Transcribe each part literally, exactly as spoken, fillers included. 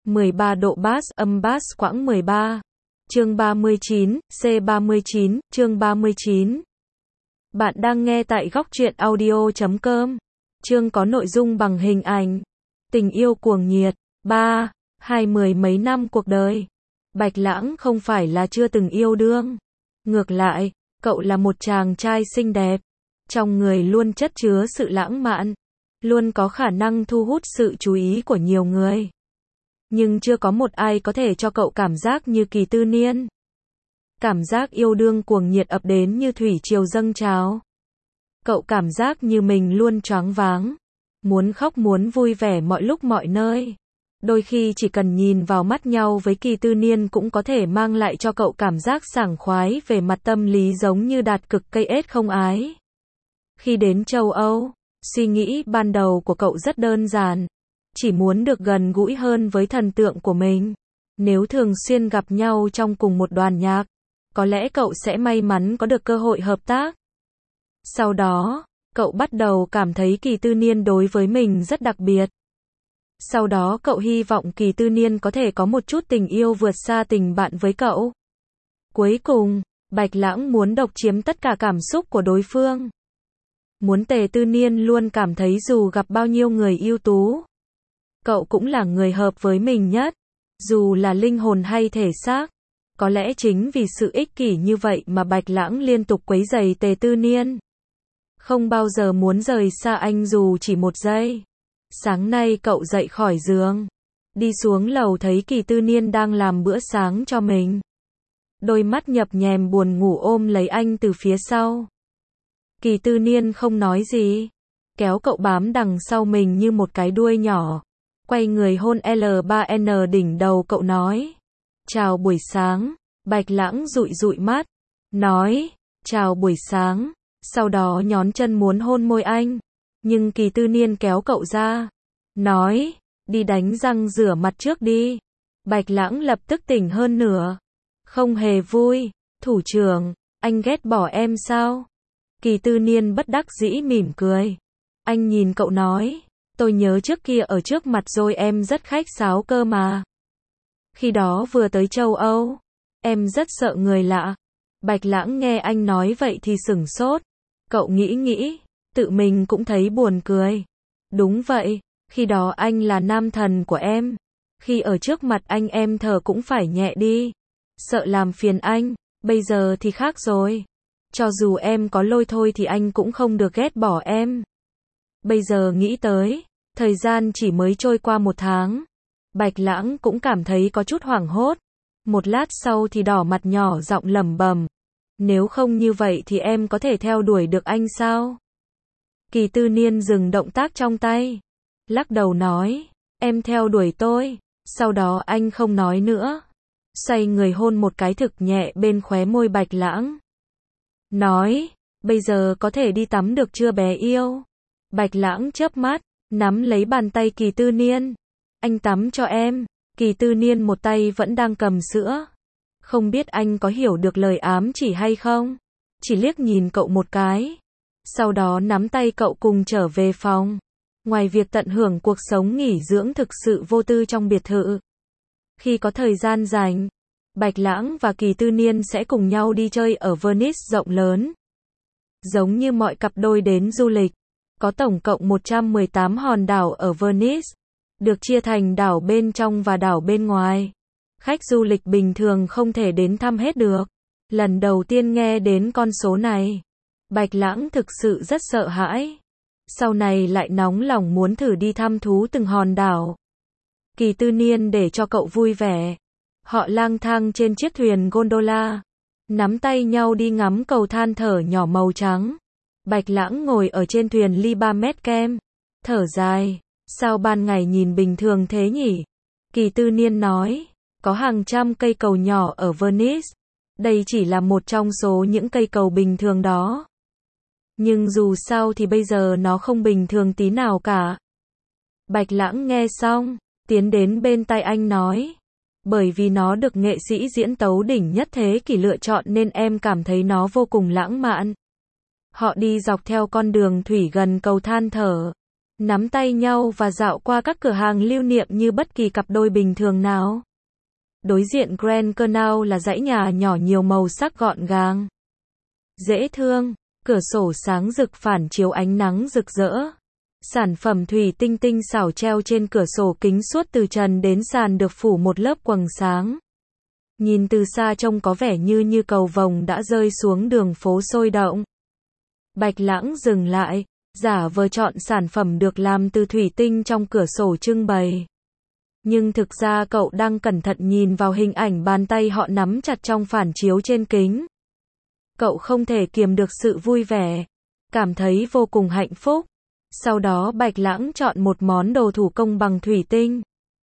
mười ba độ bass, âm bass quãng mười ba. Chương ba mươi chín, C ba mươi chín, chương ba mươi chín. Bạn đang nghe tại góc truyện audio chấm com. Chương có nội dung bằng hình ảnh. Tình yêu cuồng nhiệt. ba. Hai mười mấy năm cuộc đời. Bạch Lãng không phải là chưa từng yêu đương. Ngược lại, cậu là một chàng trai xinh đẹp. Trong người luôn chất chứa sự lãng mạn. Luôn có khả năng thu hút sự chú ý của nhiều người. Nhưng chưa có một ai có thể cho cậu cảm giác như Kỳ Tư Niên. Cảm giác yêu đương cuồng nhiệt ập đến như thủy triều dâng trào. Cậu cảm giác như mình luôn choáng váng. Muốn khóc muốn vui vẻ mọi lúc mọi nơi. Đôi khi chỉ cần nhìn vào mắt nhau với Kỳ Tư Niên cũng có thể mang lại cho cậu cảm giác sảng khoái về mặt tâm lý giống như đạt cực cây ếch không ái. Khi đến châu Âu, suy nghĩ ban đầu của cậu rất đơn giản. Chỉ muốn được gần gũi hơn với thần tượng của mình. Nếu thường xuyên gặp nhau trong cùng một đoàn nhạc, có lẽ cậu sẽ may mắn có được cơ hội hợp tác. Sau đó, cậu bắt đầu cảm thấy Kỳ Tư Niên đối với mình rất đặc biệt. Sau đó cậu hy vọng Kỳ Tư Niên có thể có một chút tình yêu vượt xa tình bạn với cậu. Cuối cùng, Bạch Lãng muốn độc chiếm tất cả cảm xúc của đối phương. Muốn Tề Tư Niên luôn cảm thấy dù gặp bao nhiêu người ưu tú, cậu cũng là người hợp với mình nhất, dù là linh hồn hay thể xác. Có lẽ chính vì sự ích kỷ như vậy mà Bạch Lãng liên tục quấy rầy Tề Tư Niên. Không bao giờ muốn rời xa anh dù chỉ một giây. Sáng nay cậu dậy khỏi giường, đi xuống lầu thấy Kỳ Tư Niên đang làm bữa sáng cho mình. Đôi mắt nhập nhèm buồn ngủ ôm lấy anh từ phía sau. Kỳ Tư Niên không nói gì, kéo cậu bám đằng sau mình như một cái đuôi nhỏ. Quay người hôn L ba N đỉnh đầu cậu nói. Chào buổi sáng. Bạch Lãng dụi dụi mắt, nói, chào buổi sáng. Sau đó nhón chân muốn hôn môi anh. Nhưng Kỳ Tư Niên kéo cậu ra, nói, đi đánh răng rửa mặt trước đi. Bạch Lãng lập tức tỉnh hơn nửa. Không hề vui. Thủ trưởng, anh ghét bỏ em sao? Kỳ Tư Niên bất đắc dĩ mỉm cười. Anh nhìn cậu nói, tôi nhớ trước kia ở trước mặt rồi em rất khách sáo cơ mà. Khi đó vừa tới châu Âu, em rất sợ người lạ. Bạch Lãng nghe anh nói vậy thì sửng sốt. Cậu nghĩ nghĩ, tự mình cũng thấy buồn cười. Đúng vậy, khi đó anh là nam thần của em. Khi ở trước mặt anh em thở cũng phải nhẹ đi. Sợ làm phiền anh, bây giờ thì khác rồi. Cho dù em có lôi thôi thì anh cũng không được ghét bỏ em. Bây giờ nghĩ tới, thời gian chỉ mới trôi qua một tháng. Bạch Lãng cũng cảm thấy có chút hoảng hốt. Một lát sau thì đỏ mặt nhỏ giọng lẩm bẩm. Nếu không như vậy thì em có thể theo đuổi được anh sao? Kỳ Tư Niên dừng động tác trong tay. Lắc đầu nói, em theo đuổi tôi. Sau đó anh không nói nữa. Xoay người hôn một cái thực nhẹ bên khóe môi Bạch Lãng. Nói, bây giờ có thể đi tắm được chưa bé yêu? Bạch Lãng chớp mắt, nắm lấy bàn tay Kỳ Tư Niên. Anh tắm cho em. Kỳ Tư Niên một tay vẫn đang cầm sữa. Không biết anh có hiểu được lời ám chỉ hay không? Chỉ liếc nhìn cậu một cái. Sau đó nắm tay cậu cùng trở về phòng. Ngoài việc tận hưởng cuộc sống nghỉ dưỡng thực sự vô tư trong biệt thự. Khi có thời gian rảnh, Bạch Lãng và Kỳ Tư Niên sẽ cùng nhau đi chơi ở Venice rộng lớn. Giống như mọi cặp đôi đến du lịch. Có tổng cộng một trăm mười tám hòn đảo ở Venice. Được chia thành đảo bên trong và đảo bên ngoài. Khách du lịch bình thường không thể đến thăm hết được. Lần đầu tiên nghe đến con số này, Bạch Lãng thực sự rất sợ hãi. Sau này lại nóng lòng muốn thử đi thăm thú từng hòn đảo. Kỳ Tư Niên để cho cậu vui vẻ. Họ lang thang trên chiếc thuyền gondola. Nắm tay nhau đi ngắm cầu than thở nhỏ màu trắng. Bạch Lãng ngồi ở trên thuyền ly ba mét kem. Thở dài. Sao ban ngày nhìn bình thường thế nhỉ? Kỳ Tư Niên nói. Có hàng trăm cây cầu nhỏ ở Venice. Đây chỉ là một trong số những cây cầu bình thường đó. Nhưng dù sao thì bây giờ nó không bình thường tí nào cả. Bạch Lãng nghe xong, tiến đến bên tai anh nói. Bởi vì nó được nghệ sĩ diễn tấu đỉnh nhất thế kỷ lựa chọn nên em cảm thấy nó vô cùng lãng mạn. Họ đi dọc theo con đường thủy gần cầu than thở. nắm tay nhau và dạo qua các cửa hàng lưu niệm như bất kỳ cặp đôi bình thường nào. Đối diện Grand Canal là dãy nhà nhỏ nhiều màu sắc gọn gàng, dễ thương, cửa sổ sáng rực phản chiếu ánh nắng rực rỡ. Sản phẩm thủy tinh tinh xảo treo trên cửa sổ kính suốt từ trần đến sàn được phủ một lớp quầng sáng. Nhìn từ xa trông có vẻ như như cầu vồng đã rơi xuống đường phố sôi động. Bạch Lãng dừng lại, giả vờ chọn sản phẩm được làm từ thủy tinh trong cửa sổ trưng bày. Nhưng thực ra cậu đang cẩn thận nhìn vào hình ảnh bàn tay họ nắm chặt trong phản chiếu trên kính. Cậu không thể kiềm được sự vui vẻ, cảm thấy vô cùng hạnh phúc. Sau đó Bạch Lãng chọn một món đồ thủ công bằng thủy tinh.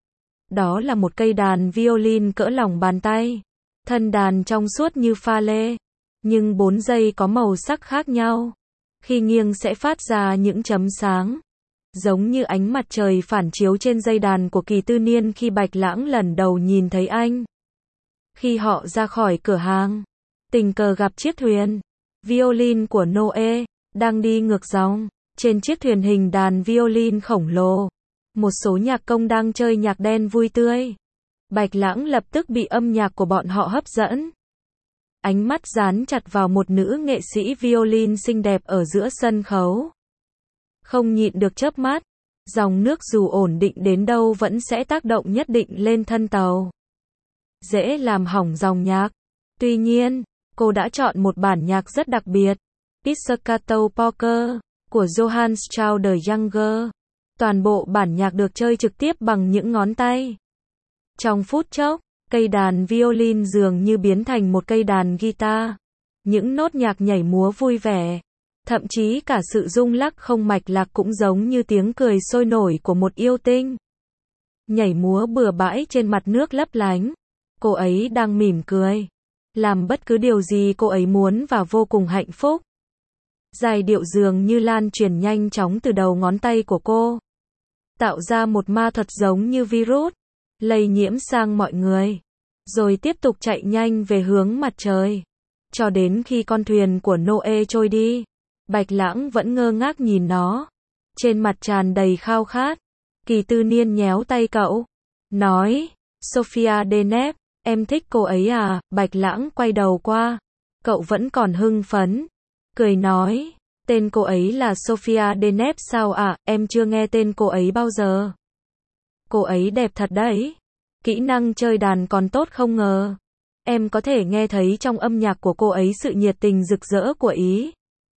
Đó là một cây đàn violin cỡ lòng bàn tay. Thân đàn trong suốt như pha lê, nhưng bốn dây có màu sắc khác nhau. Khi nghiêng sẽ phát ra những chấm sáng, giống như ánh mặt trời phản chiếu trên dây đàn của Kỳ Tư Niên khi Bạch Lãng lần đầu nhìn thấy anh. Khi họ ra khỏi cửa hàng, tình cờ gặp chiếc thuyền violin của Noe đang đi ngược dòng. Trên chiếc thuyền hình đàn violin khổng lồ, một số nhạc công đang chơi nhạc đen vui tươi. Bạch Lãng lập tức bị âm nhạc của bọn họ hấp dẫn. Ánh mắt dán chặt vào một nữ nghệ sĩ violin xinh đẹp ở giữa sân khấu. Không nhịn được chớp mắt, dòng nước dù ổn định đến đâu vẫn sẽ tác động nhất định lên thân tàu. Dễ làm hỏng dòng nhạc. Tuy nhiên, cô đã chọn một bản nhạc rất đặc biệt, Pizzicato Poker của Johann Strauss the Younger. Toàn bộ bản nhạc được chơi trực tiếp bằng những ngón tay. Trong phút chốc, cây đàn violin dường như biến thành một cây đàn guitar. Những nốt nhạc nhảy múa vui vẻ. Thậm chí cả sự rung lắc không mạch lạc cũng giống như tiếng cười sôi nổi của một yêu tinh. Nhảy múa bừa bãi trên mặt nước lấp lánh. Cô ấy đang mỉm cười. Làm bất cứ điều gì cô ấy muốn và vô cùng hạnh phúc. Giai điệu dường như lan truyền nhanh chóng từ đầu ngón tay của cô. Tạo ra một ma thuật giống như virus, lây nhiễm sang mọi người. Rồi tiếp tục chạy nhanh về hướng mặt trời. Cho đến khi con thuyền của Noe trôi đi, Bạch Lãng vẫn ngơ ngác nhìn nó. Trên mặt tràn đầy khao khát. Kỳ Tư Niên nhéo tay cậu. Nói, Sophia Deneb, em thích cô ấy à? Bạch Lãng quay đầu qua. Cậu vẫn còn hưng phấn. Cười nói, tên cô ấy là Sophia Deneb sao ạ? À? Em chưa nghe tên cô ấy bao giờ. Cô ấy đẹp thật đấy. Kỹ năng chơi đàn còn tốt không ngờ. Em có thể nghe thấy trong âm nhạc của cô ấy sự nhiệt tình rực rỡ của Ý.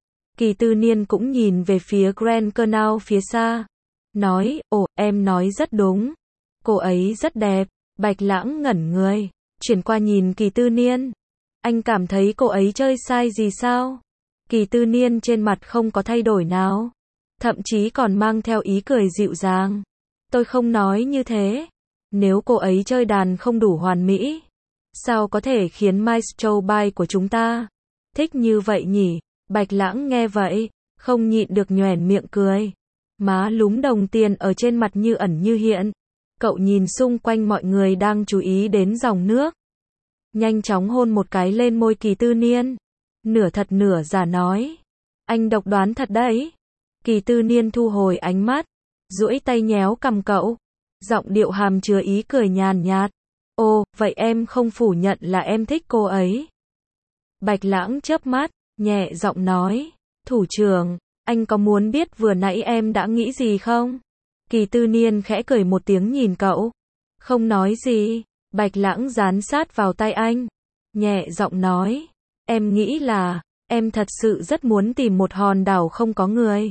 Kỳ Tư Niên cũng nhìn về phía Grand Canal phía xa. Nói, ồ, em nói rất đúng. Cô ấy rất đẹp. Bạch Lãng ngẩn người, chuyển qua nhìn Kỳ Tư Niên. Anh cảm thấy cô ấy chơi sai gì sao? Kỳ Tư Niên trên mặt không có thay đổi nào. Thậm chí còn mang theo ý cười dịu dàng. Tôi không nói như thế. Nếu cô ấy chơi đàn không đủ hoàn mỹ, sao có thể khiến Maestro Bay của chúng ta thích như vậy nhỉ? Bạch Lãng nghe vậy, không nhịn được nhoẻn miệng cười. Má lúm đồng tiền ở trên mặt như ẩn như hiện. Cậu nhìn xung quanh mọi người đang chú ý đến dòng nước. Nhanh chóng hôn một cái lên môi Kỳ Tư Niên. Nửa thật nửa giả nói. Anh độc đoán thật đấy. Kỳ Tư Niên thu hồi ánh mắt, duỗi tay nhéo cằm cậu. Giọng điệu hàm chứa ý cười nhàn nhạt. Ồ, vậy em không phủ nhận là em thích cô ấy. Bạch Lãng chớp mắt, nhẹ giọng nói. Thủ trưởng, anh có muốn biết vừa nãy em đã nghĩ gì không? Kỳ Tư Niên khẽ cười một tiếng nhìn cậu. Không nói gì. Bạch Lãng dán sát vào tay anh. Nhẹ giọng nói. Em nghĩ là, em thật sự rất muốn tìm một hòn đảo không có người.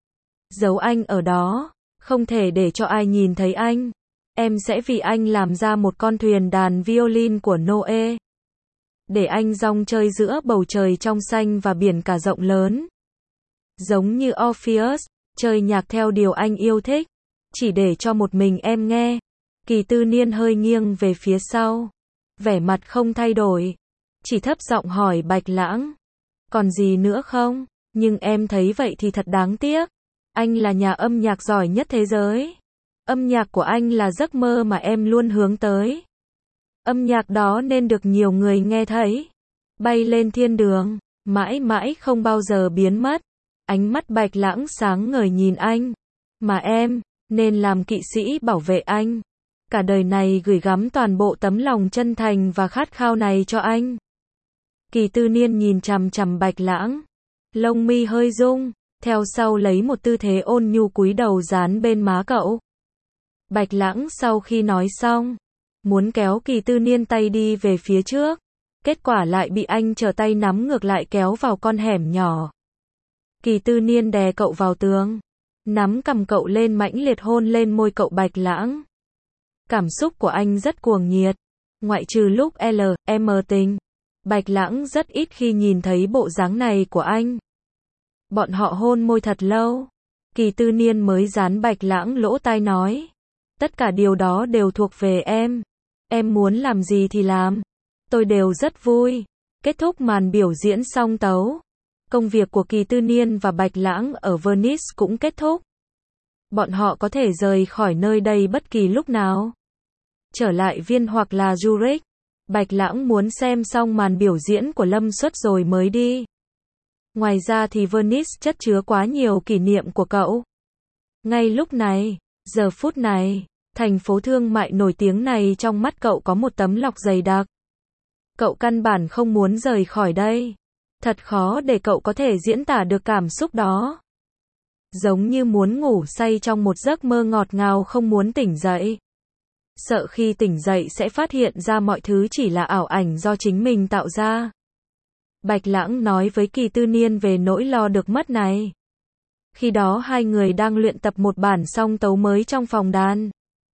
Giấu anh ở đó, không thể để cho ai nhìn thấy anh. Em sẽ vì anh làm ra một con thuyền đàn violin của Noe. Để anh rong chơi giữa bầu trời trong xanh và biển cả rộng lớn. Giống như Orpheus, chơi nhạc theo điều anh yêu thích. Chỉ để cho một mình em nghe. Kỳ Tư Niên hơi nghiêng về phía sau. Vẻ mặt không thay đổi. Chỉ thấp giọng hỏi Bạch Lãng. Còn gì nữa không? Nhưng em thấy vậy thì thật đáng tiếc. Anh là nhà âm nhạc giỏi nhất thế giới. Âm nhạc của anh là giấc mơ mà em luôn hướng tới. Âm nhạc đó nên được nhiều người nghe thấy. Bay lên thiên đường, mãi mãi không bao giờ biến mất. Ánh mắt Bạch Lãng sáng ngời nhìn anh. Mà em, nên làm kỵ sĩ bảo vệ anh. Cả đời này gửi gắm toàn bộ tấm lòng chân thành và khát khao này cho anh. Kỳ Tư Niên nhìn chằm chằm Bạch Lãng. Lông mi hơi rung, theo sau lấy một tư thế ôn nhu cúi đầu dán bên má cậu. Bạch Lãng sau khi nói xong, muốn kéo Kỳ Tư Niên tay đi về phía trước. Kết quả lại bị anh trở tay nắm ngược lại kéo vào con hẻm nhỏ. Kỳ Tư Niên đè cậu vào tường, nắm cầm cậu lên mãnh liệt hôn lên môi cậu Bạch Lãng. Cảm xúc của anh rất cuồng nhiệt, ngoại trừ lúc L, M tình. Bạch Lãng rất ít khi nhìn thấy bộ dáng này của anh. Bọn họ hôn môi thật lâu. Kỳ Tư Niên mới dán Bạch Lãng lỗ tai nói. Tất cả điều đó đều thuộc về em. Em muốn làm gì thì làm. Tôi đều rất vui. Kết thúc màn biểu diễn song tấu. Công việc của Kỳ Tư Niên và Bạch Lãng ở Venice cũng kết thúc. Bọn họ có thể rời khỏi nơi đây bất kỳ lúc nào. Trở lại Viên hoặc là Zurich. Bạch Lãng muốn xem xong màn biểu diễn của Lâm Xuất rồi mới đi. Ngoài ra thì Venice chất chứa quá nhiều kỷ niệm của cậu. Ngay lúc này, giờ phút này, thành phố thương mại nổi tiếng này trong mắt cậu có một tấm lọc dày đặc. Cậu căn bản không muốn rời khỏi đây. Thật khó để cậu có thể diễn tả được cảm xúc đó. Giống như muốn ngủ say trong một giấc mơ ngọt ngào không muốn tỉnh dậy. Sợ khi tỉnh dậy sẽ phát hiện ra mọi thứ chỉ là ảo ảnh do chính mình tạo ra. Bạch Lãng nói với Kỳ Tư Niên về nỗi lo được mất này. Khi đó hai người đang luyện tập một bản song tấu mới trong phòng đàn.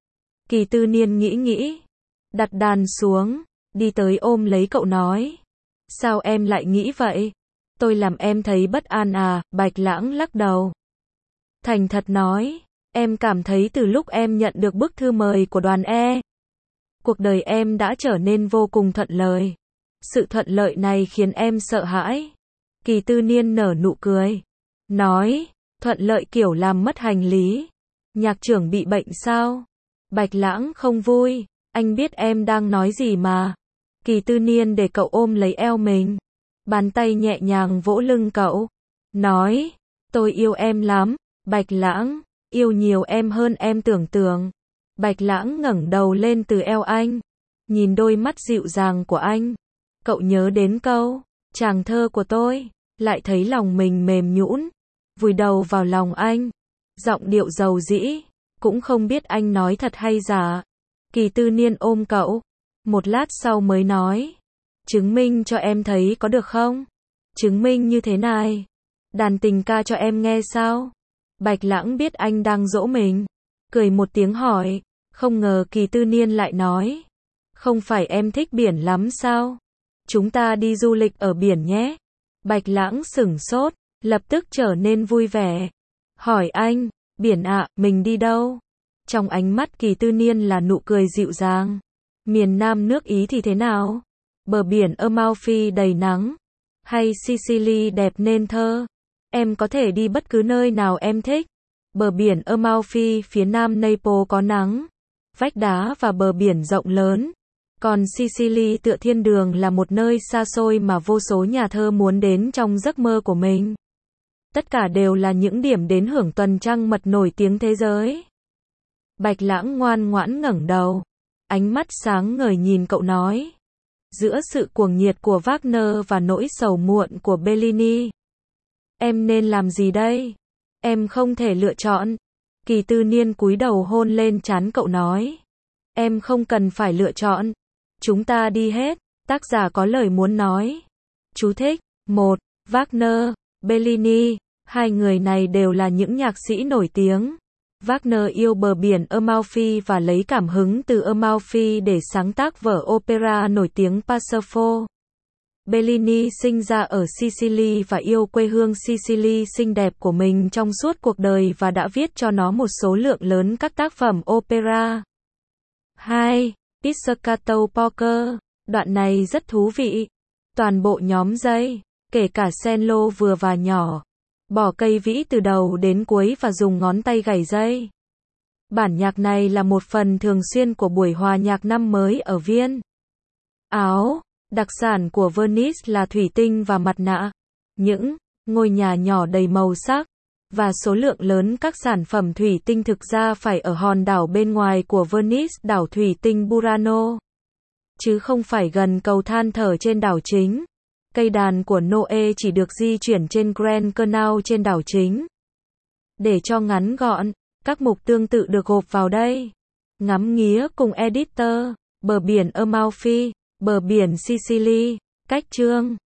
Kỳ Tư Niên nghĩ nghĩ, đặt đàn xuống, đi tới ôm lấy cậu nói. Sao em lại nghĩ vậy? Tôi làm em thấy bất an à? Bạch Lãng lắc đầu. Thành thật nói, em cảm thấy từ lúc em nhận được bức thư mời của đoàn E, cuộc đời em đã trở nên vô cùng thuận lợi. Sự thuận lợi này khiến em sợ hãi. Kỳ Tư Niên nở nụ cười. Nói, thuận lợi kiểu làm mất hành lý. Nhạc trưởng bị bệnh sao? Bạch Lãng không vui. Anh biết em đang nói gì mà. Kỳ Tư Niên để cậu ôm lấy eo mình. Bàn tay nhẹ nhàng vỗ lưng cậu. Nói, tôi yêu em lắm. Bạch Lãng, yêu nhiều em hơn em tưởng tượng. Bạch Lãng ngẩng đầu lên từ eo anh. Nhìn đôi mắt dịu dàng của anh. Cậu nhớ đến câu, chàng thơ của tôi. Lại thấy lòng mình mềm nhũn. Vùi đầu vào lòng anh. Giọng điệu dầu dĩ. Cũng không biết anh nói thật hay giả. Kỳ Tư Niên ôm cậu. Một lát sau mới nói. Chứng minh cho em thấy có được không? Chứng minh như thế này. Đàn tình ca cho em nghe sao? Bạch Lãng biết anh đang dỗ mình. Cười một tiếng hỏi. Không ngờ Kỳ Tư Niên lại nói. Không phải em thích biển lắm sao? Chúng ta đi du lịch ở biển nhé. Bạch Lãng sửng sốt. Lập tức trở nên vui vẻ. Hỏi anh. Biển ạ, mình đi đâu? Trong ánh mắt Kỳ Tư Niên là nụ cười dịu dàng. Miền Nam nước Ý thì thế nào? Bờ biển Amalfi đầy nắng. Hay Sicily đẹp nên thơ? Em có thể đi bất cứ nơi nào em thích. Bờ biển Amalfi phía nam Naples có nắng, vách đá và bờ biển rộng lớn. Còn Sicily tựa thiên đường là một nơi xa xôi mà vô số nhà thơ muốn đến trong giấc mơ của mình. Tất cả đều là những điểm đến hưởng tuần trăng mật nổi tiếng thế giới. Bạch Lãng ngoan ngoãn ngẩng đầu. Ánh mắt sáng ngời nhìn cậu nói. Giữa sự cuồng nhiệt của Wagner và nỗi sầu muộn của Bellini. Em nên làm gì đây? Em không thể lựa chọn. Kỳ Tư Niên cúi đầu hôn lên trán cậu nói. Em không cần phải lựa chọn. Chúng ta đi hết. Tác giả có lời muốn nói. Chú thích. một. Wagner, Bellini. Hai người này đều là những nhạc sĩ nổi tiếng. Wagner yêu bờ biển Amalfi và lấy cảm hứng từ Amalfi để sáng tác vở opera nổi tiếng Parsifal. Bellini sinh ra ở Sicily và yêu quê hương Sicily xinh đẹp của mình trong suốt cuộc đời và đã viết cho nó một số lượng lớn các tác phẩm opera. hai. Pizzicato Poker. Đoạn này rất thú vị. Toàn bộ nhóm dây, kể cả cello vừa và nhỏ, bỏ cây vĩ từ đầu đến cuối và dùng ngón tay gảy dây. Bản nhạc này là một phần thường xuyên của buổi hòa nhạc năm mới ở Viên. Áo, đặc sản của Venice là thủy tinh và mặt nạ. Những ngôi nhà nhỏ đầy màu sắc. và số lượng lớn các sản phẩm thủy tinh thực ra phải ở hòn đảo bên ngoài của Venice, đảo thủy tinh Burano, chứ không phải gần cầu than thở trên đảo chính. Cây đàn của Noe chỉ được di chuyển trên Grand Canal trên đảo chính. Để cho ngắn gọn, các mục tương tự được gộp vào đây. Ngắm nghía cùng editor, bờ biển Amalfi, bờ biển Sicily, cách chương